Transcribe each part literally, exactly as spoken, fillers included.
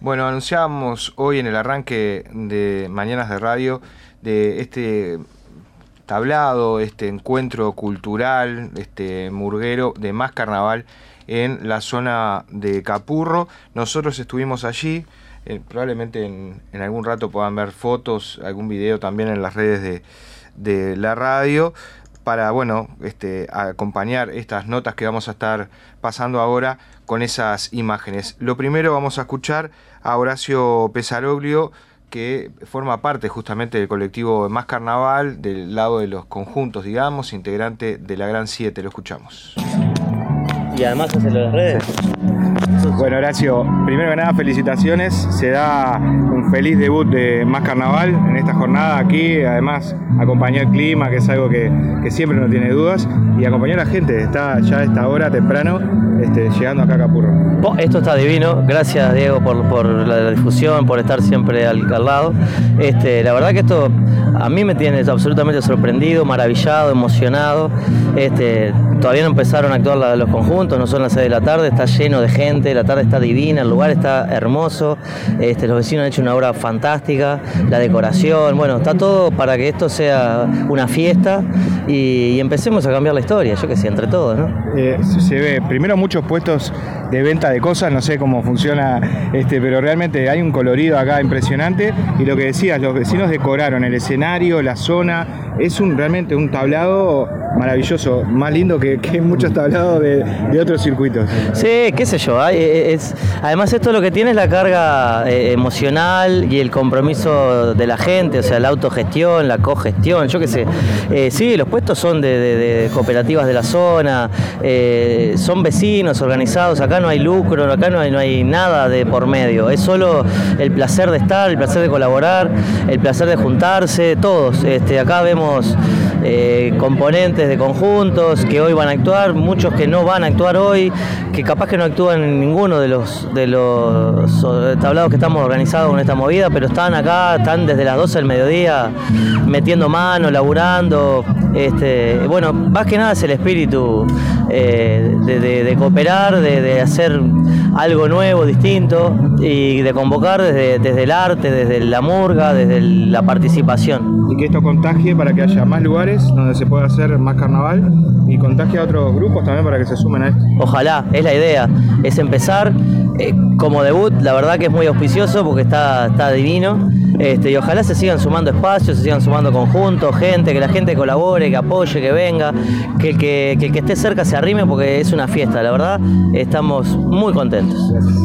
Bueno, anunciábamos hoy en el arranque de Mañanas de Radio de este tablado, este encuentro cultural, este murguero de Más Carnaval en la zona de Capurro. Nosotros estuvimos allí, eh, probablemente en, en algún rato puedan ver fotos, algún video también en las redes de, de la radio, para, bueno, este, acompañar estas notas que vamos a estar pasando ahora con esas imágenes. Lo primero, vamos a escuchar a Horacio Pesaroglio, que forma parte justamente del colectivo Más Carnaval, del lado de los conjuntos, digamos, integrante de la Gran Siete. Lo escuchamos. Y además hace las redes. Bueno, Horacio, primero que nada, felicitaciones. Se da un feliz debut de Más Carnaval en esta jornada aquí. Además, acompañó el clima, que es algo que, que siempre no tiene dudas. Y acompañó a la gente. Está ya a esta hora temprano este, llegando acá a Capurro. Oh, esto está divino. Gracias, Diego, por, por la difusión, por estar siempre al, al lado. Este, la verdad que esto a mí me tiene absolutamente sorprendido, maravillado, emocionado. Este, todavía no empezaron a actuar la, los conjuntos, no son las seis de la tarde, está lleno de gente, la tarde está divina, el lugar está hermoso, este, los vecinos han hecho una obra fantástica, la decoración, bueno, está todo para que esto sea una fiesta y, y empecemos a cambiar la historia, yo que sé, entre todos, ¿no? Eh, se ve primero muchos puestos de venta de cosas, no sé cómo funciona, este, pero realmente hay un colorido acá impresionante, y lo que decías, los vecinos decoraron el escenario, la zona, es un realmente un tablado maravilloso, más lindo que, que muchos tablados de, de otros circuitos. Sí, qué sé yo, hay, es, además esto lo que tiene es la carga eh, emocional y el compromiso de la gente, o sea, la autogestión, la cogestión, yo qué sé. Eh, sí, los puestos son de, de, de cooperativas de la zona, eh, son vecinos organizados, acá no hay lucro, acá no hay, no hay nada de por medio, es solo el placer de estar, el placer de colaborar, el placer de juntarse, todos. Este, acá vemos eh, componentes de conjuntos que hoy van a actuar, muchos que no van a actuar hoy, que capaz que no actúan en ninguno de los de los tablados que estamos organizados con esta movida, pero están acá, están desde las doce del mediodía metiendo mano, laburando. Este, bueno, más que nada es el espíritu eh, de, de, de cooperar, de, de hacer algo nuevo, distinto, y de convocar desde, desde el arte, desde la murga, desde la participación. Y que esto contagie para que haya más lugares donde se pueda hacer más carnaval y contagie a otros grupos también para que se sumen a esto. Ojalá, es la idea, es empezar eh, como debut, la verdad que es muy auspicioso porque está, está divino, este, y ojalá se sigan sumando espacios, se sigan sumando conjuntos, gente, que la gente colabore, que apoye, que venga, que el que, que, el que esté cerca se arrime porque es una fiesta, la verdad, estamos muy contentos. Gracias.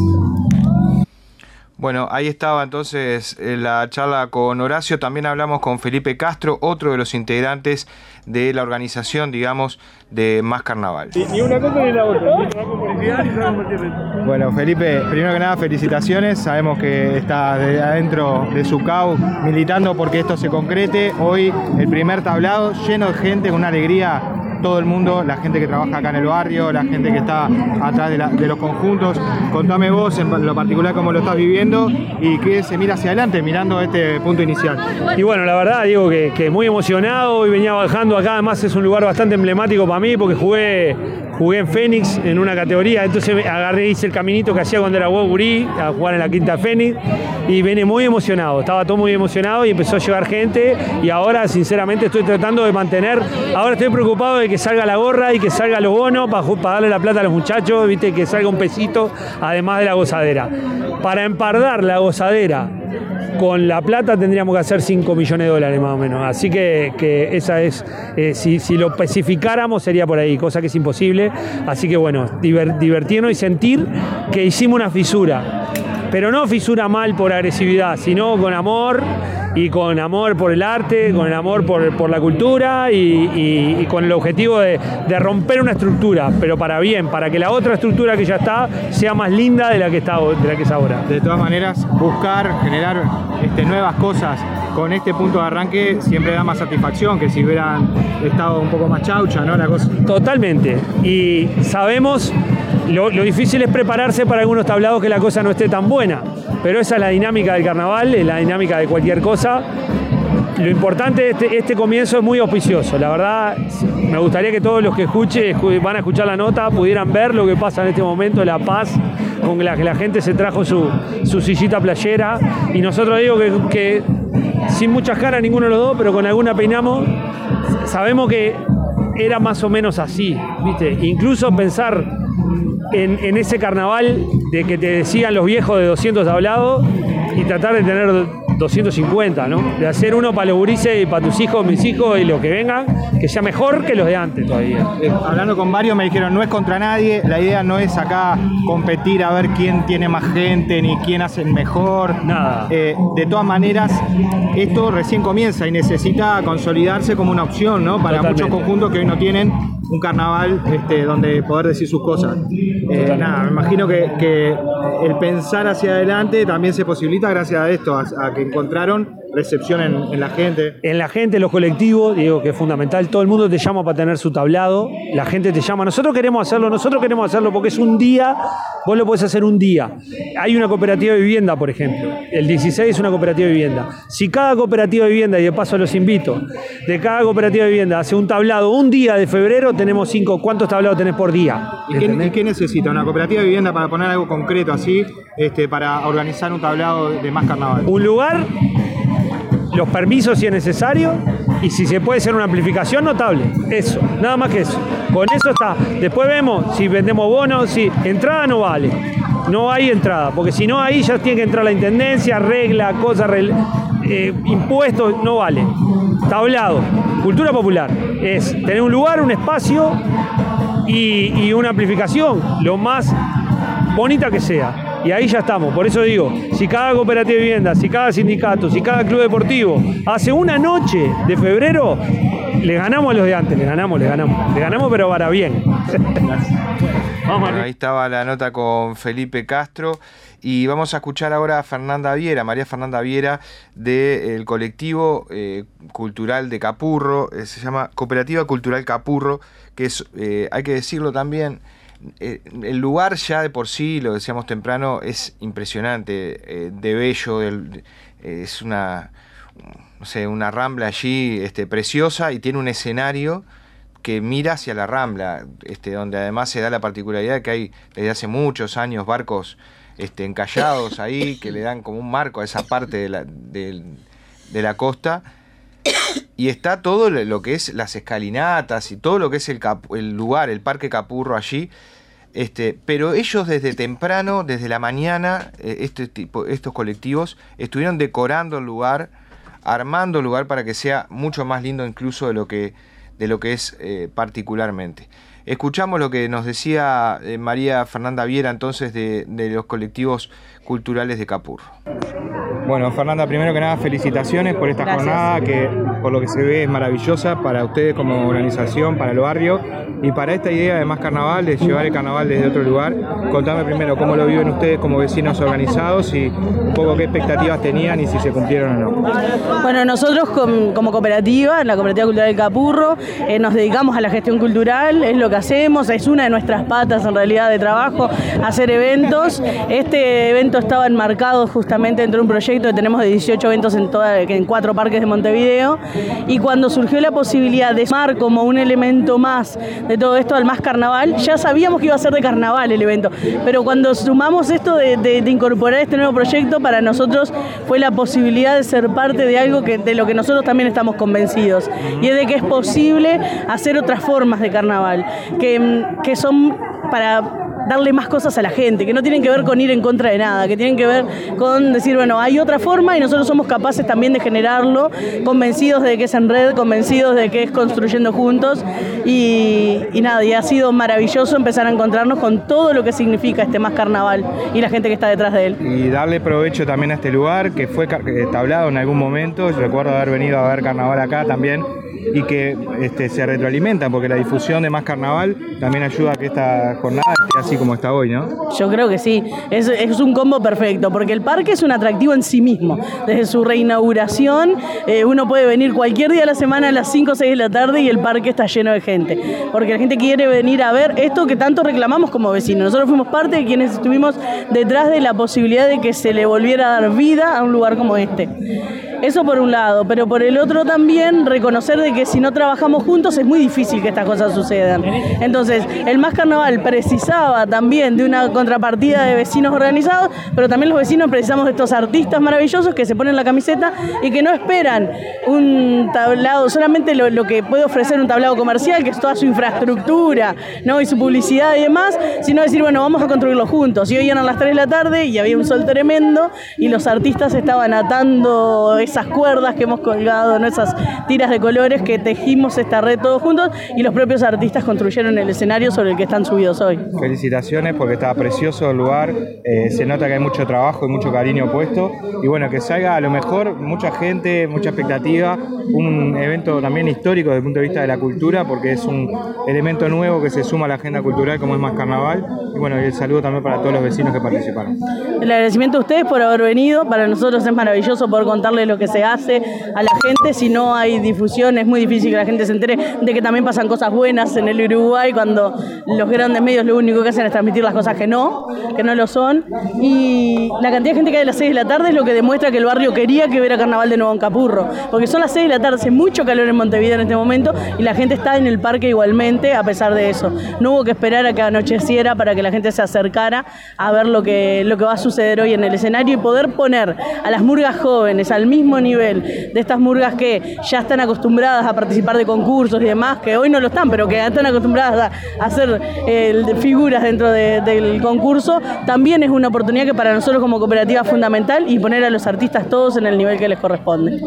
Bueno, ahí estaba entonces la charla con Horacio. También hablamos con Felipe Castro, otro de los integrantes de la organización, digamos, de Más Carnaval. Ni una cosa ni la otra, ni trabajo publicidad ni trabajo marketing. Bueno, Felipe, primero que nada, felicitaciones. Sabemos que está de adentro de su C A U militando porque esto se concrete. Hoy el primer tablado lleno de gente, con una alegría. Todo el mundo, la gente que trabaja acá en el barrio, la gente que está atrás de, la, de los conjuntos. Contame vos en lo particular cómo lo estás viviendo y qué se mira hacia adelante mirando este punto inicial. Y bueno, la verdad, digo que, que muy emocionado. Hoy venía bajando acá, además es un lugar bastante emblemático para mí porque jugué, jugué en Fénix en una categoría, entonces agarré, hice el caminito que hacía cuando era huevo gurí a jugar en la Quinta Fénix y vine muy emocionado, estaba todo muy emocionado y empezó a llegar gente y ahora sinceramente estoy tratando de mantener, ahora estoy preocupado de que salga la gorra y que salga los bonos para, para darle la plata a los muchachos, viste, que salga un pesito además de la gozadera. Para empardar la gozadera con la plata tendríamos que hacer cinco millones de dólares más o menos, así que, que esa es, eh, si, si lo especificáramos sería por ahí, cosa que es imposible, así que bueno, diver, divertirnos y sentir que hicimos una fisura, pero no fisura mal por agresividad, sino con amor y con amor por el arte, con el amor por, por la cultura y, y, y con el objetivo de, de romper una estructura, pero para bien, para que la otra estructura que ya está sea más linda de la que, está, de la que es ahora. De todas maneras, buscar, generar este, nuevas cosas con este punto de arranque siempre da más satisfacción que si hubieran estado un poco más chaucha, ¿no? La cosa. Totalmente. Y sabemos, lo, lo difícil es prepararse para algunos tablados que la cosa no esté tan buena, pero esa es la dinámica del carnaval, es la dinámica de cualquier cosa. lo importante, este, este comienzo es muy auspicioso. La verdad, me gustaría que todos los que escuchen, van a escuchar la nota, pudieran ver lo que pasa en este momento, la paz con la que la gente se trajo su, su sillita playera. Y nosotros digo que, que sin muchas caras ninguno de los dos, pero con alguna peinamos, sabemos que era más o menos así, ¿viste? Incluso pensar en, en ese carnaval de que te decían los viejos de doscientos tablados y tratar de tener doscientos cincuenta, ¿no? De hacer uno para los gurises y para tus hijos, mis hijos y los que vengan, que sea mejor que los de antes todavía. Eh, hablando con varios me dijeron, no es contra nadie, la idea no es acá competir a ver quién tiene más gente ni quién hace mejor. Nada. Eh, de todas maneras, esto recién comienza y necesita consolidarse como una opción, ¿no? Para Totalmente. muchos conjuntos que hoy no tienen un carnaval este, donde poder decir sus cosas. Eh, nada, me imagino que, que el pensar hacia adelante también se posibilita gracias a esto, a, a que encontraron recepción en, en la gente. En la gente, en los colectivos, digo que es fundamental, todo el mundo te llama para tener su tablado, la gente te llama, nosotros queremos hacerlo, nosotros queremos hacerlo porque es un día, vos lo podés hacer un día. Hay una cooperativa de vivienda, por ejemplo, el dieciséis es una cooperativa de vivienda. Si cada cooperativa de vivienda, y de paso los invito, de cada cooperativa de vivienda hace un tablado un día de febrero, tenemos cinco, ¿cuántos tablados tenés por día? ¿Y qué, ¿Y qué necesita una cooperativa de vivienda para poner algo concreto así, este, para organizar un tablado de más carnaval? Un lugar, los permisos si es necesario y si se puede hacer una amplificación notable. Eso, nada más que eso. Con eso está. Después vemos si vendemos bonos, si entrada no vale. No hay entrada, porque si no ahí ya tiene que entrar la intendencia, regla, cosas, eh, impuestos, no vale. Tablado, cultura popular, es tener un lugar, un espacio y, y una amplificación, lo más bonita que sea. Y ahí ya estamos, por eso digo, si cada cooperativa de vivienda, si cada sindicato, si cada club deportivo hace una noche de febrero, le ganamos a los de antes, le ganamos, le ganamos, le ganamos pero para bien. Vamos, bueno, ahí estaba la nota con Felipe Castro y vamos a escuchar ahora a Fernanda Viera, María Fernanda Viera del colectivo eh, cultural de Capurro, eh, se llama Cooperativa Cultural Capurro, que es, eh, hay que decirlo también, Eh, el lugar ya de por sí, lo decíamos temprano, es impresionante, eh, de bello, del, eh, es una, no sé, una rambla allí este, preciosa y tiene un escenario que mira hacia la rambla, este, donde además se da la particularidad de que hay desde hace muchos años barcos este, encallados ahí que le dan como un marco a esa parte de la, de, de la costa. Y está todo lo que es las escalinatas y todo lo que es el, cap, el lugar, el Parque Capurro allí. Este, pero ellos desde temprano, desde la mañana, este tipo, estos colectivos estuvieron decorando el lugar, armando el lugar para que sea mucho más lindo incluso de lo que, de lo que es eh, particularmente. Escuchamos lo que nos decía eh, María Fernanda Viera entonces de, de los colectivos culturales de Capurro. Bueno, Fernanda, primero que nada, felicitaciones por esta Gracias. jornada que, por lo que se ve, es maravillosa para ustedes como organización, para el barrio y para esta idea de más carnaval, de llevar el carnaval desde otro lugar. Contame primero cómo lo viven ustedes como vecinos organizados y un poco qué expectativas tenían y si se cumplieron o no. Bueno, nosotros com, como cooperativa, la Cooperativa Cultural del Capurro, eh, nos dedicamos a la gestión cultural, es lo que hacemos, es una de nuestras patas en realidad de trabajo, hacer eventos. Este evento estaba enmarcado justamente dentro de un proyecto que tenemos de dieciocho eventos en, toda, en cuatro parques de Montevideo, y cuando surgió la posibilidad de sumar como un elemento más de todo esto al más carnaval, ya sabíamos que iba a ser de carnaval el evento, pero cuando sumamos esto de, de, de incorporar este nuevo proyecto, para nosotros fue la posibilidad de ser parte de algo que, de lo que nosotros también estamos convencidos, y es de que es posible hacer otras formas de carnaval, que, que son para darle más cosas a la gente, que no tienen que ver con ir en contra de nada, que tienen que ver con decir, bueno, hay otra forma y nosotros somos capaces también de generarlo, convencidos de que es en red, convencidos de que es construyendo juntos, y, y nada, y ha sido maravilloso empezar a encontrarnos con todo lo que significa este más carnaval y la gente que está detrás de él. Y darle provecho también a este lugar, que fue tablado en algún momento, yo recuerdo haber venido a ver carnaval acá también, y que este, se retroalimenta, porque la difusión de más carnaval también ayuda a que esta jornada esté así como está hoy, ¿no? Yo creo que sí, es, es un combo perfecto, porque el parque es un atractivo en sí mismo. Desde su reinauguración, eh, uno puede venir cualquier día de la semana a las cinco o seis de la tarde y el parque está lleno de gente, porque la gente quiere venir a ver esto que tanto reclamamos como vecinos. Nosotros fuimos parte de quienes estuvimos detrás de la posibilidad de que se le volviera a dar vida a un lugar como este. Eso por un lado, pero por el otro también reconocer de que si no trabajamos juntos es muy difícil que estas cosas sucedan. Entonces, el Más Carnaval precisaba también de una contrapartida de vecinos organizados, pero también los vecinos precisamos de estos artistas maravillosos que se ponen la camiseta y que no esperan un tablado, solamente lo, lo que puede ofrecer un tablado comercial, que es toda su infraestructura, ¿no? Y su publicidad y demás, sino decir, bueno, vamos a construirlo juntos. Y hoy eran las tres de la tarde y había un sol tremendo y los artistas estaban atando esas cuerdas que hemos colgado, ¿no? Esas tiras de colores que tejimos esta red todos juntos y los propios artistas construyeron el escenario sobre el que están subidos hoy. Felicitaciones porque está precioso el lugar, eh, se nota que hay mucho trabajo y mucho cariño puesto y bueno, que salga a lo mejor mucha gente, mucha expectativa, un evento también histórico desde el punto de vista de la cultura porque es un elemento nuevo que se suma a la agenda cultural como es Más Carnaval y bueno, y el saludo también para todos los vecinos que participaron. El agradecimiento a ustedes por haber venido, para nosotros es maravilloso poder contarles lo que se hace a la gente. Si no hay difusión es muy difícil que la gente se entere de que también pasan cosas buenas en el Uruguay cuando los grandes medios lo único que hacen es transmitir las cosas que no, que no lo son. Y la cantidad de gente que hay a las seis de la tarde es lo que demuestra que el barrio quería que hubiera carnaval de nuevo en Capurro, porque son las seis de la tarde, hace mucho calor en Montevideo en este momento y la gente está en el parque igualmente a pesar de eso. No hubo que esperar a que anocheciera para que la gente se acercara a ver lo que, lo que va a suceder hoy en el escenario y poder poner a las murgas jóvenes al mismo nivel de estas murgas que ya están acostumbradas a participar de concursos y demás, que hoy no lo están, pero que están acostumbradas a, a hacer eh, figuras dentro de, del concurso, también es una oportunidad que para nosotros como cooperativa es fundamental y poner a los artistas todos en el nivel que les corresponde.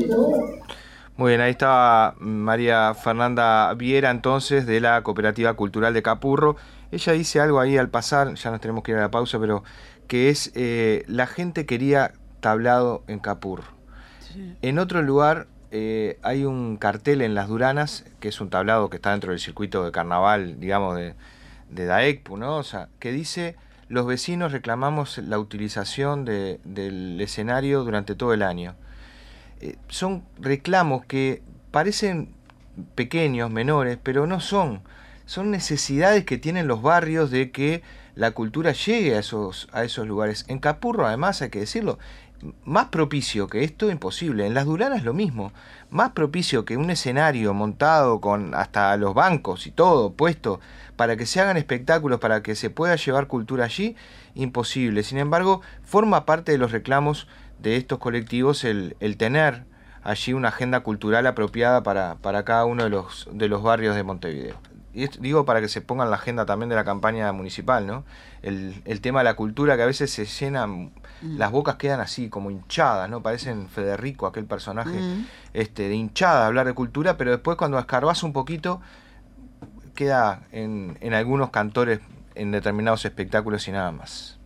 Muy bien, ahí estaba María Fernanda Viera entonces de la Cooperativa Cultural de Capurro. Ella dice algo ahí al pasar, ya nos tenemos que ir a la pausa, pero que es eh, la gente quería tablado en Capurro. Sí. En otro lugar eh, hay un cartel en Las Duranas, que es un tablado que está dentro del circuito de carnaval, digamos, de, de Daecpu, ¿no? O sea, que dice, los vecinos reclamamos la utilización de, del escenario durante todo el año. Eh, son reclamos que parecen pequeños, menores, pero no son. Son necesidades que tienen los barrios de que la cultura llegue a esos, a esos lugares. En Capurro, además, hay que decirlo, más propicio que esto, imposible. En Las Duranas lo mismo. Más propicio que un escenario montado con hasta los bancos y todo puesto para que se hagan espectáculos, para que se pueda llevar cultura allí, imposible. Sin embargo, forma parte de los reclamos de estos colectivos el, el tener allí una agenda cultural apropiada para, para cada uno de los, de los barrios de Montevideo. Y esto, digo, para que se ponga en la agenda también de la campaña municipal, ¿no? El, el tema de la cultura, que a veces se llenan, mm. las bocas quedan así, como hinchadas, ¿no? Parecen Federico, aquel personaje, mm. este, de hinchada hablar de cultura, pero después cuando escarbas un poquito, queda en, en algunos cantores, en determinados espectáculos y nada más.